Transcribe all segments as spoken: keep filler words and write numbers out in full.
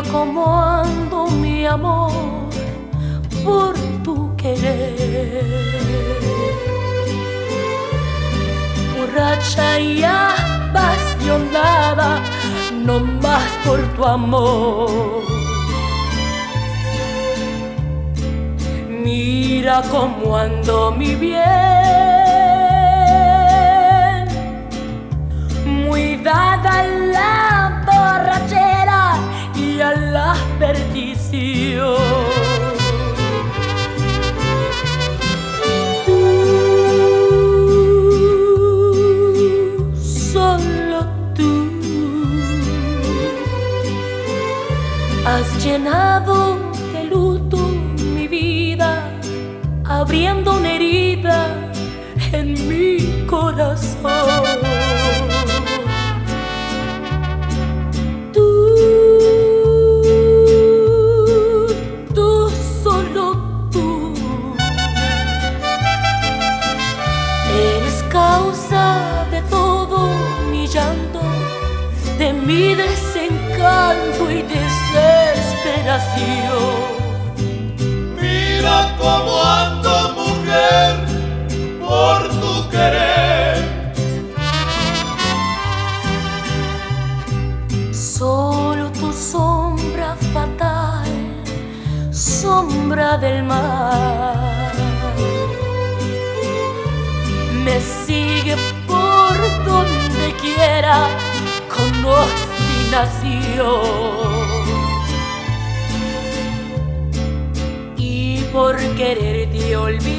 Mira cómo ando, mi amor, por tu querer. Borracha y apasionada, no más por tu amor. Mira cómo ando, mi bien, muy dada a la borrachera y a la perdición. Tú, solo tú, has llenado de luto mi vida, abriendo una herida en mi corazón. Tú, tú, solo tú, eres causa de todo mi llanto, de mi desencanto y desesperación. Mira cómo ando, mujer, por tu querer. Solo tu sombra fatal, sombra del mar, me sigue por donde quiera con obstinación. Por quererte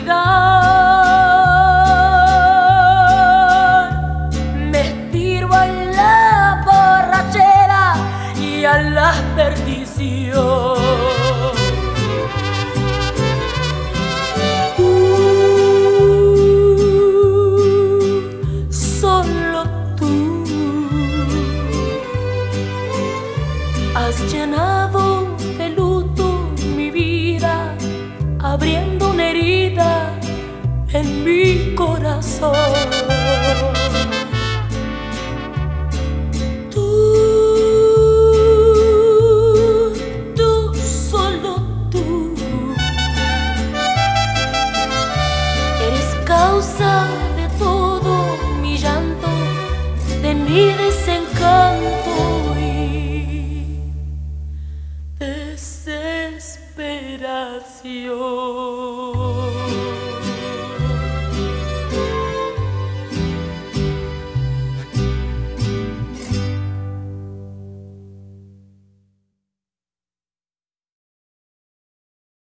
olvidar, me tiro a la borrachera y a la perdición. Tú, solo tú, has llenado de luto mi vida, abriendo una herida en mi corazón. Tú, tú, solo tú, eres causa de todo mi llanto, de mi desencanto y desesperación.